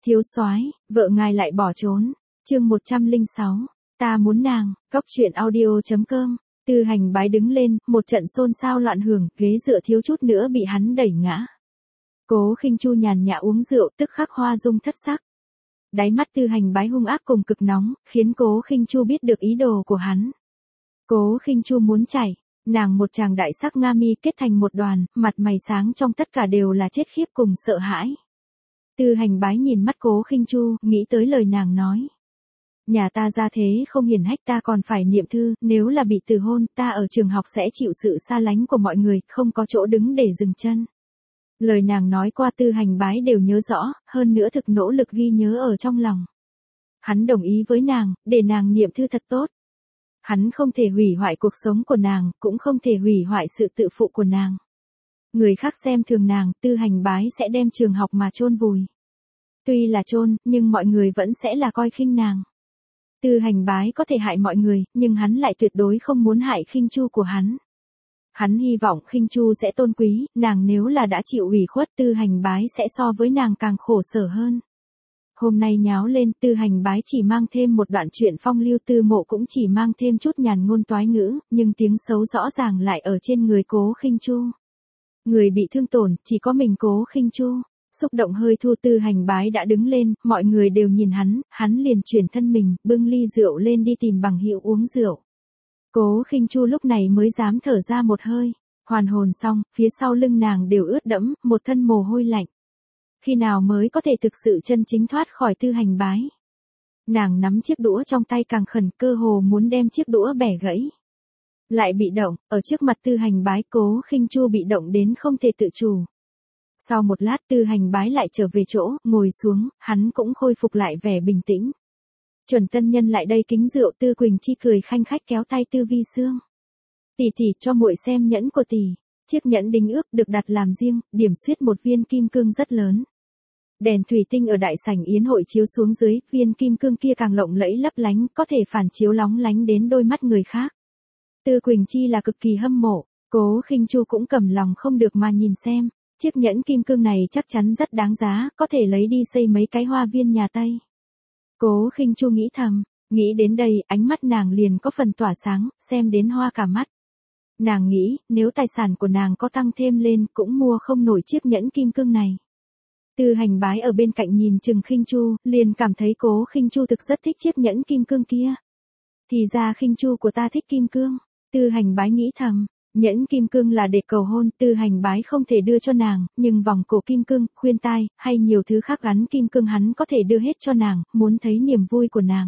Thiếu soái, vợ ngài lại bỏ trốn. Chương 106. Ta muốn nàng. Cóc truyện audio.com. Tư Hành Bái đứng lên, một trận xôn xao loạn hưởng, ghế dựa thiếu chút nữa bị hắn đẩy ngã. Cố Khinh Chu nhàn nhã uống rượu, tức khắc hoa dung thất sắc. Đáy mắt Tư Hành Bái hung ác cùng cực nóng, khiến Cố Khinh Chu biết được ý đồ của hắn. Cố Khinh Chu muốn chảy, nàng một tràng đại sắc nga mi kết thành một đoàn, mặt mày sáng trong tất cả đều là chết khiếp cùng sợ hãi. Tư Hành Bái nhìn mắt Cố Khinh Chu, nghĩ tới lời nàng nói. Nhà ta ra thế không hiển hách, ta còn phải niệm thư, nếu là bị từ hôn, ta ở trường học sẽ chịu sự xa lánh của mọi người, không có chỗ đứng để dừng chân. Lời nàng nói qua Tư Hành Bái đều nhớ rõ, hơn nữa thực nỗ lực ghi nhớ ở trong lòng. Hắn đồng ý với nàng, để nàng niệm thư thật tốt. Hắn không thể hủy hoại cuộc sống của nàng, cũng không thể hủy hoại sự tự phụ của nàng. Người khác xem thường nàng, Tư Hành Bái sẽ đem trường học mà chôn vùi. Tuy là chôn, nhưng mọi người vẫn sẽ là coi khinh nàng. Tư Hành Bái có thể hại mọi người, nhưng hắn lại tuyệt đối không muốn hại Khinh Chu của hắn. Hắn hy vọng Khinh Chu sẽ tôn quý, nàng nếu là đã chịu ủy khuất, Tư Hành Bái sẽ so với nàng càng khổ sở hơn. Hôm nay nháo lên, Tư Hành Bái chỉ mang thêm một đoạn chuyện phong lưu, Tư Mộ cũng chỉ mang thêm chút nhàn ngôn toái ngữ, nhưng tiếng xấu rõ ràng lại ở trên người Cố Khinh Chu. Người bị thương tổn, chỉ có mình Cố Khinh Chu. Xúc động hơi thu, Tư Hành Bái đã đứng lên, mọi người đều nhìn hắn liền chuyển thân mình, bưng ly rượu lên đi tìm bằng hữu uống rượu. Cố Khinh Chu lúc này mới dám thở ra một hơi, hoàn hồn xong, phía sau lưng nàng đều ướt đẫm, một thân mồ hôi lạnh. Khi nào mới có thể thực sự chân chính thoát khỏi Tư Hành Bái? Nàng nắm chiếc đũa trong tay càng khẩn, cơ hồ muốn đem chiếc đũa bẻ gãy. Lại bị động, ở trước mặt Tư Hành Bái, Cố Khinh Chu bị động đến không thể tự chủ. Sau một lát Tư Hành Bái lại trở về chỗ, ngồi xuống, hắn cũng khôi phục lại vẻ bình tĩnh. Chuẩn tân nhân lại đây kính rượu, Tư Quỳnh Chi cười khanh khách kéo tay Tư Vi Sương. Tỷ tỷ cho muội xem nhẫn của tỷ. Chiếc nhẫn đính ước được đặt làm riêng, điểm xuyết một viên kim cương rất lớn. Đèn thủy tinh ở đại sảnh yến hội chiếu xuống dưới, viên kim cương kia càng lộng lẫy lấp lánh, có thể phản chiếu lóng lánh đến đôi mắt người khác. Tư Quỳnh Chi là cực kỳ hâm mộ, Cố Khinh Chu cũng cầm lòng không được mà nhìn xem. Chiếc nhẫn kim cương này chắc chắn rất đáng giá, có thể lấy đi xây mấy cái hoa viên nhà Tây. Cố Khinh Chu nghĩ thầm, nghĩ đến đây, ánh mắt nàng liền có phần tỏa sáng, xem đến hoa cả mắt. Nàng nghĩ, nếu tài sản của nàng có tăng thêm lên, cũng mua không nổi chiếc nhẫn kim cương này. Tư Hành Bái ở bên cạnh nhìn chừng Khinh Chu, liền cảm thấy Cố Khinh Chu thực rất thích chiếc nhẫn kim cương kia. Thì ra Khinh Chu của ta thích kim cương, Tư Hành Bái nghĩ thầm. Nhẫn kim cương là để cầu hôn, Tư Hành Bái không thể đưa cho nàng, nhưng vòng cổ kim cương, khuyên tai, hay nhiều thứ khác gắn kim cương hắn có thể đưa hết cho nàng, muốn thấy niềm vui của nàng.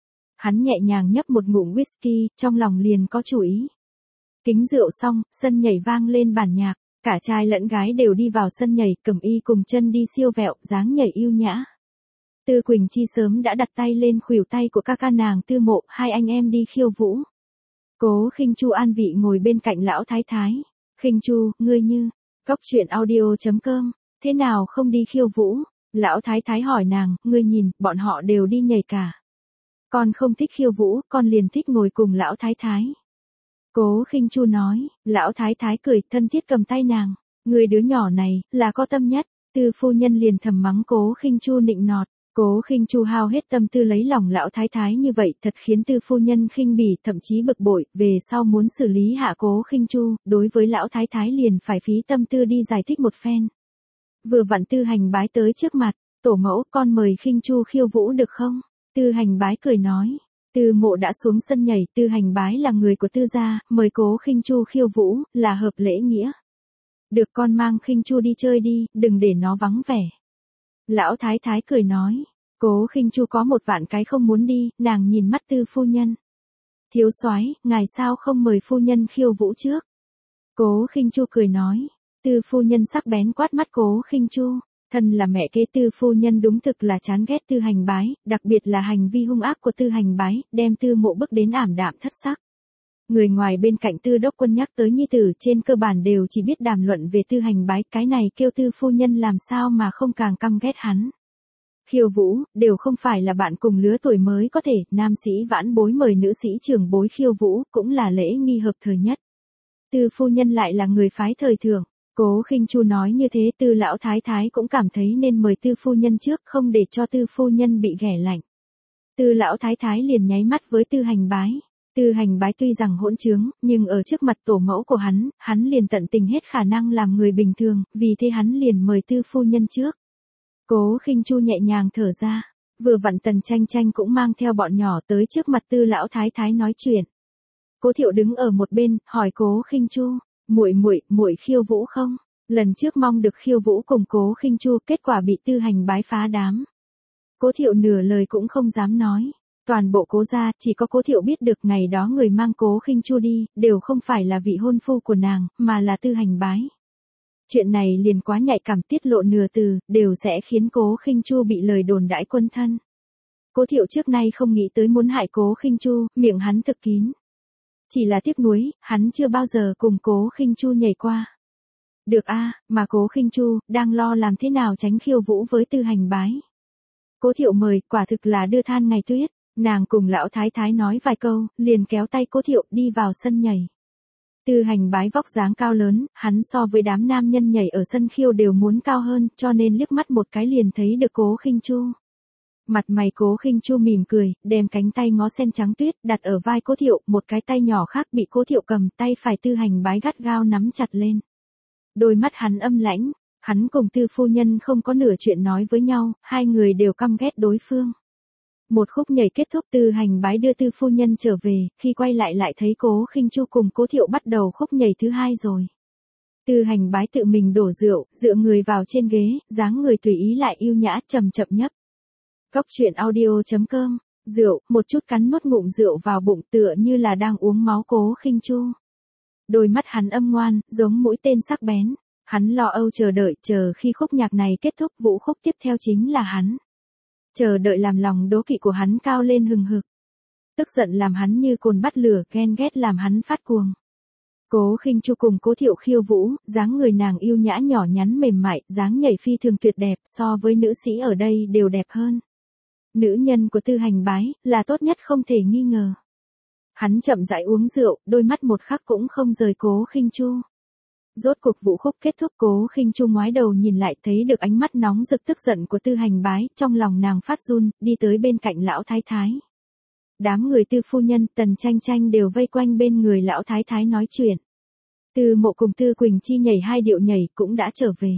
Hắn nhẹ nhàng nhấp một ngụm whisky, trong lòng liền có chủ ý. Kính rượu xong, sân nhảy vang lên bản nhạc, cả trai lẫn gái đều đi vào sân nhảy, cẩm y cùng chân đi siêu vẹo, dáng nhảy yêu nhã. Tư Quỳnh Chi sớm đã đặt tay lên khuỷu tay của ca ca nàng Tư Mộ, hai anh em đi khiêu vũ. Cố Khinh Chu an vị ngồi bên cạnh lão thái thái. Khinh Chu, ngươi như, Cóc truyện audio.com, thế nào không đi khiêu vũ? Lão thái thái hỏi nàng, ngươi nhìn, bọn họ đều đi nhảy cả. Con không thích khiêu vũ, con liền thích ngồi cùng lão thái thái. Cố Khinh Chu nói, lão thái thái cười thân thiết cầm tay nàng. Ngươi đứa nhỏ này, là có tâm nhất. Tư phu nhân liền thầm mắng Cố Khinh Chu nịnh nọt. Cố Khinh Chu hao hết tâm tư lấy lòng lão thái thái như vậy, thật khiến Tư phu nhân khinh bỉ, thậm chí bực bội, về sau muốn xử lý hạ Cố Khinh Chu, đối với lão thái thái liền phải phí tâm tư đi giải thích một phen. Vừa vặn Tư Hành Bái tới trước mặt, tổ mẫu, con mời Khinh Chu khiêu vũ được không? Tư Hành Bái cười nói. Tư Mộ đã xuống sân nhảy, Tư Hành Bái là người của Tư gia, mời Cố Khinh Chu khiêu vũ, là hợp lễ nghĩa. Được, con mang Khinh Chu đi chơi đi, đừng để nó vắng vẻ. Lão thái thái cười nói, Cố Khinh Chu có một vạn cái không muốn đi, nàng nhìn mắt Tư phu nhân. Thiếu soái, ngài sao không mời phu nhân khiêu vũ trước? Cố Khinh Chu cười nói, Tư phu nhân sắc bén quát mắt Cố Khinh Chu, thân là mẹ kế Tư phu nhân đúng thực là chán ghét Tư Hành Bái, đặc biệt là hành vi hung ác của Tư Hành Bái, đem Tư Mộ bức đến ảm đạm thất sắc. Người ngoài bên cạnh Tư đốc quân nhắc tới nhi tử trên cơ bản đều chỉ biết đàm luận về Tư Hành Bái, cái này kêu Tư phu nhân làm sao mà không càng căm ghét hắn. Khiêu vũ, đều không phải là bạn cùng lứa tuổi mới có thể, nam sĩ vãn bối mời nữ sĩ trưởng bối khiêu vũ, cũng là lễ nghi hợp thời nhất. Tư phu nhân lại là người phái thời thượng, Cố Khinh Chu nói như thế Tư lão thái thái cũng cảm thấy nên mời Tư phu nhân trước, không để cho Tư phu nhân bị ghẻ lạnh. Tư lão thái thái liền nháy mắt với Tư Hành Bái. Tư Hành Bái tuy rằng hỗn trướng, nhưng ở trước mặt tổ mẫu của hắn liền tận tình hết khả năng làm người bình thường, vì thế hắn liền mời Tư phu nhân trước. Cố Khinh Chu nhẹ nhàng thở ra, vừa vặn Tần Tranh Tranh cũng mang theo bọn nhỏ tới trước mặt Tư lão thái thái nói chuyện. Cố Thiệu đứng ở một bên, hỏi Cố Khinh Chu, muội khiêu vũ không? Lần trước mong được khiêu vũ cùng Cố Khinh Chu, kết quả bị Tư Hành Bái phá đám. Cố Thiệu nửa lời cũng không dám nói. Toàn bộ Cố gia, chỉ có Cố Thiệu biết được ngày đó người mang Cố Khinh Chu đi, đều không phải là vị hôn phu của nàng, mà là Tư Hành Bái. Chuyện này liền quá nhạy cảm, tiết lộ nửa từ, đều sẽ khiến Cố Khinh Chu bị lời đồn đãi quân thân. Cố Thiệu trước nay không nghĩ tới muốn hại Cố Khinh Chu, miệng hắn thực kín. Chỉ là tiếc nuối, hắn chưa bao giờ cùng Cố Khinh Chu nhảy qua. Được a, mà Cố Khinh Chu đang lo làm thế nào tránh khiêu vũ với Tư Hành Bái. Cố Thiệu mời, quả thực là đưa than ngày tuyết. Nàng cùng lão thái thái nói vài câu, liền kéo tay Cố Thiệu đi vào sân nhảy. Tư Hành Bái vóc dáng cao lớn, hắn so với đám nam nhân nhảy ở sân khiêu đều muốn cao hơn, cho nên liếc mắt một cái liền thấy được Cố Khinh Chu. Mặt mày Cố Khinh Chu mỉm cười, đem cánh tay ngó sen trắng tuyết đặt ở vai Cố Thiệu, một cái tay nhỏ khác bị Cố Thiệu cầm, tay phải Tư Hành Bái gắt gao nắm chặt lên. Đôi mắt hắn âm lãnh, hắn cùng Tư phu nhân không có nửa chuyện nói với nhau, hai người đều căm ghét đối phương. Một khúc nhảy kết thúc, Tư Hành Bái đưa Tư phu nhân trở về, khi quay lại thấy Cố Khinh Chu cùng Cố Thiệu bắt đầu khúc nhảy thứ hai rồi. Tư Hành Bái tự mình đổ rượu, dựa người vào trên ghế, dáng người tùy ý lại yêu nhã, chậm chậm nhấp. Cốc truyện audio.com, rượu, một chút cắn nuốt ngụm rượu vào bụng tựa như là đang uống máu Cố Khinh Chu. Đôi mắt hắn âm ngoan, giống mũi tên sắc bén. Hắn lo âu chờ đợi, chờ khi khúc nhạc này kết thúc, vũ khúc tiếp theo chính là hắn. Chờ đợi làm lòng đố kỵ của hắn cao lên hừng hực. Tức giận làm hắn như cồn bắt lửa, ghen ghét làm hắn phát cuồng. Cố Khinh Chu cùng Cố Thiệu khiêu vũ, dáng người nàng yêu nhã nhỏ nhắn mềm mại, dáng nhảy phi thường tuyệt đẹp, so với nữ sĩ ở đây đều đẹp hơn. Nữ nhân của Tư Hành Bái là tốt nhất không thể nghi ngờ. Hắn chậm rãi uống rượu, đôi mắt một khắc cũng không rời Cố Khinh Chu. Rốt cuộc vũ khúc kết thúc, Cố Khinh Chu ngoái đầu nhìn lại thấy được ánh mắt nóng rực tức giận của Tư Hành Bái, trong lòng nàng phát run, đi tới bên cạnh lão thái thái. Đám người Tư phu nhân, Tần Tranh Tranh đều vây quanh bên người lão thái thái nói chuyện. Tư Mộ cùng Tư Quỳnh Chi nhảy hai điệu nhảy cũng đã trở về.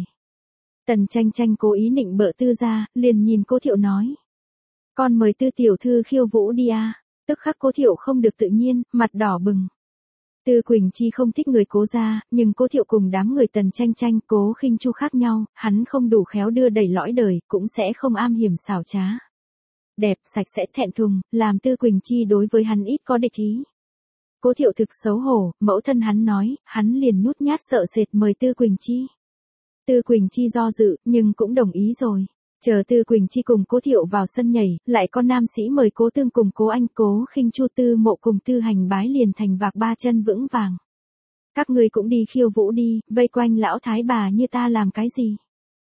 Tần Tranh Tranh cố ý nịnh bợ Tư gia, liền nhìn Cố Thiệu nói: "Con mời Tư tiểu thư khiêu vũ đi a." Tức khắc Cố Thiệu không được tự nhiên, mặt đỏ bừng. Tư Quỳnh Chi không thích người Cố gia, nhưng Cố Thiệu cùng đám người Tần Tranh Tranh, Cố Khinh Chu khác nhau, hắn không đủ khéo đưa đẩy lõi đời, cũng sẽ không am hiểm xảo trá. Đẹp, sạch sẽ, thẹn thùng, làm Tư Quỳnh Chi đối với hắn ít có địch ý. Cố Thiệu thực xấu hổ, mẫu thân hắn nói, hắn liền nhút nhát sợ sệt mời Tư Quỳnh Chi. Tư Quỳnh Chi do dự, nhưng cũng đồng ý rồi. Chờ Tư Quỳnh Chi cùng Cố Thiệu vào sân nhảy, lại có nam sĩ mời Cố Tương cùng Cố Anh, Cố Khinh Chu, Tư Mộ cùng Tư Hành Bái liền thành vạc ba chân vững vàng. Các ngươi cũng đi khiêu vũ đi, vây quanh lão thái bà như ta làm cái gì?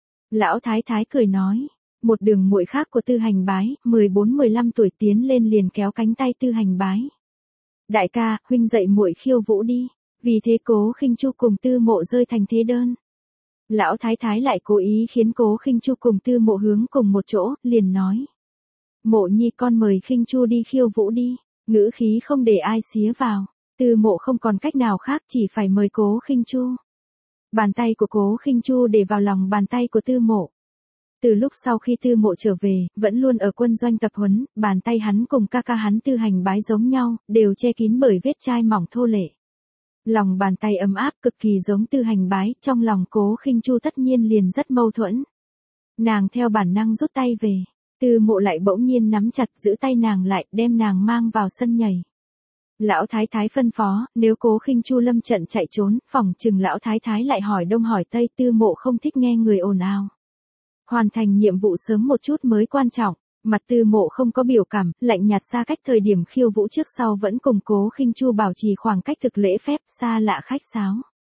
Lão thái thái cười nói. Một đường muội khác của Tư Hành Bái, 14-15 tuổi tiến lên liền kéo cánh tay Tư Hành Bái. Đại ca, huynh dạy muội khiêu vũ đi. Vì thế Cố Khinh Chu cùng Tư Mộ rơi thành thế đơn. Lão thái thái lại cố ý khiến Cố Khinh Chu cùng Tư Mộ hướng cùng một chỗ, liền nói: "Mộ nhi con mời Khinh Chu đi khiêu vũ đi." Ngữ khí không để ai xía vào. Tư Mộ không còn cách nào khác, chỉ phải mời Cố Khinh Chu. Bàn tay của Cố Khinh Chu để vào lòng bàn tay của Tư Mộ. Từ lúc sau khi Tư Mộ trở về, vẫn luôn ở quân doanh tập huấn, bàn tay hắn cùng ca ca hắn Tư Hành Bái giống nhau, đều che kín bởi vết chai mỏng thô lệ. Lòng bàn tay ấm áp cực kỳ giống Tư Hành Bái, trong lòng Cố Khinh Chu tất nhiên liền rất mâu thuẫn. Nàng theo bản năng rút tay về, Tư Mộ lại bỗng nhiên nắm chặt giữ tay nàng lại, đem nàng mang vào sân nhảy. Lão thái thái phân phó, nếu Cố Khinh Chu lâm trận chạy trốn, phỏng chừng lão thái thái lại hỏi đông hỏi tây, Tư Mộ không thích nghe người ồn ào. Hoàn thành nhiệm vụ sớm một chút mới quan trọng. Mặt Tư Mộ không có biểu cảm, lạnh nhạt xa cách, thời điểm khiêu vũ trước sau vẫn cùng Cố Khinh Chu bảo trì khoảng cách thực lễ phép, xa lạ khách sáo.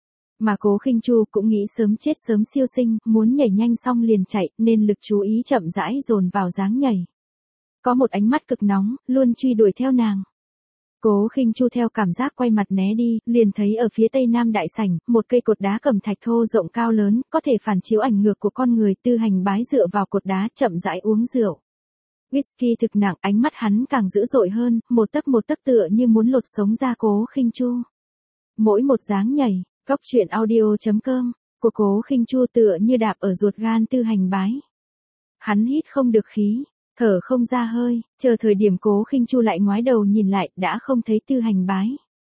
Mà Cố Khinh Chu cũng nghĩ sớm chết sớm siêu sinh, muốn nhảy nhanh xong liền chạy, nên lực chú ý chậm rãi dồn vào dáng nhảy. Có một ánh mắt cực nóng, luôn truy đuổi theo nàng. Cố Khinh Chu theo cảm giác quay mặt né đi, liền thấy ở phía tây nam đại sảnh, một cây cột đá cẩm thạch thô rộng cao lớn, có thể phản chiếu ảnh ngược của con người. Tư Hành Bái dựa vào cột đá chậm rãi uống rượu. Whisky thực nặng, ánh mắt hắn càng dữ dội hơn, một tấc tựa như muốn lột sống ra Cố Khinh Chu. Mỗi một dáng nhảy, Cóc truyện audio.com của Cố Khinh Chu tựa như đạp ở ruột gan Tư Hành Bái. Hắn hít không được khí, thở không ra hơi, chờ thời điểm Cố Khinh Chu lại ngoái đầu nhìn lại, đã không thấy Tư Hành Bái.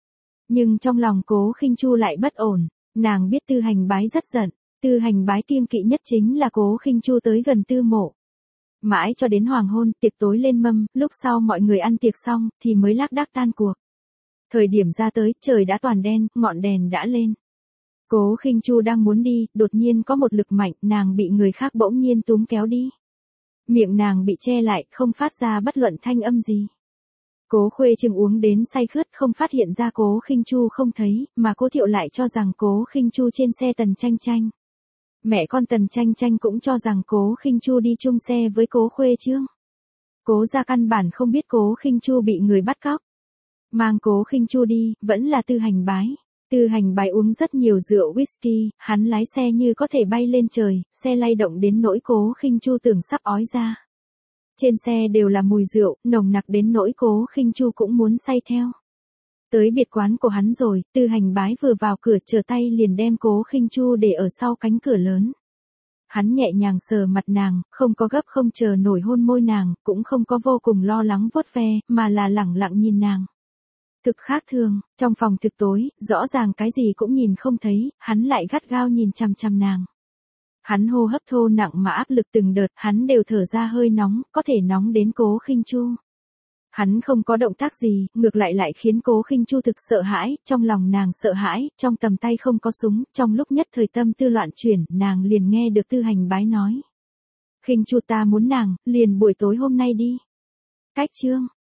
Nhưng trong lòng Cố Khinh Chu lại bất ổn, nàng biết Tư Hành Bái rất giận, Tư Hành Bái kiêng kỵ nhất chính là Cố Khinh Chu tới gần Tư Mộ. Mãi cho đến hoàng hôn, tiệc tối lên mâm, lúc sau mọi người ăn tiệc xong, thì mới lác đác tan cuộc. Thời điểm ra tới, trời đã toàn đen, ngọn đèn đã lên. Cố Khinh Chu đang muốn đi, đột nhiên có một lực mạnh, nàng bị người khác bỗng nhiên túm kéo đi. Miệng nàng bị che lại, không phát ra bất luận thanh âm gì. Cố Khuê Trừng uống đến say khướt, không phát hiện ra Cố Khinh Chu không thấy, mà Cố Thiệu lại cho rằng Cố Khinh Chu trên xe Tần Tranh Tranh. Mẹ con Tần Tranh Tranh cũng cho rằng Cố Khinh Chu đi chung xe với Cố Khuê Trương. Cố gia căn bản không biết Cố Khinh Chu bị người bắt cóc. Mang Cố Khinh Chu đi, vẫn là Tư Hành Bái. Tư Hành Bái uống rất nhiều rượu whisky, hắn lái xe như có thể bay lên trời, xe lay động đến nỗi Cố Khinh Chu tưởng sắp ói ra. Trên xe đều là mùi rượu, nồng nặc đến nỗi Cố Khinh Chu cũng muốn say theo. Tới biệt quán của hắn rồi, Tư Hành Bái vừa vào cửa trở tay liền đem Cố Khinh Chu để ở sau cánh cửa lớn. Hắn nhẹ nhàng sờ mặt nàng, không có gấp không chờ nổi hôn môi nàng, cũng không có vô cùng lo lắng vuốt ve, mà là lẳng lặng nhìn nàng. Thực khác thường, trong phòng thực tối, rõ ràng cái gì cũng nhìn không thấy, hắn lại gắt gao nhìn chằm chằm nàng. Hắn hô hấp thô nặng mà áp lực từng đợt, hắn đều thở ra hơi nóng, có thể nóng đến Cố Khinh Chu. Hắn không có động tác gì, ngược lại khiến Cố Khinh Chu thực sợ hãi, trong lòng nàng sợ hãi, trong tầm tay không có súng, trong lúc nhất thời tâm tư loạn chuyển, nàng liền nghe được Tư Hành Bái nói. Khinh Chu ta muốn nàng, liền buổi tối hôm nay đi. Cách chương.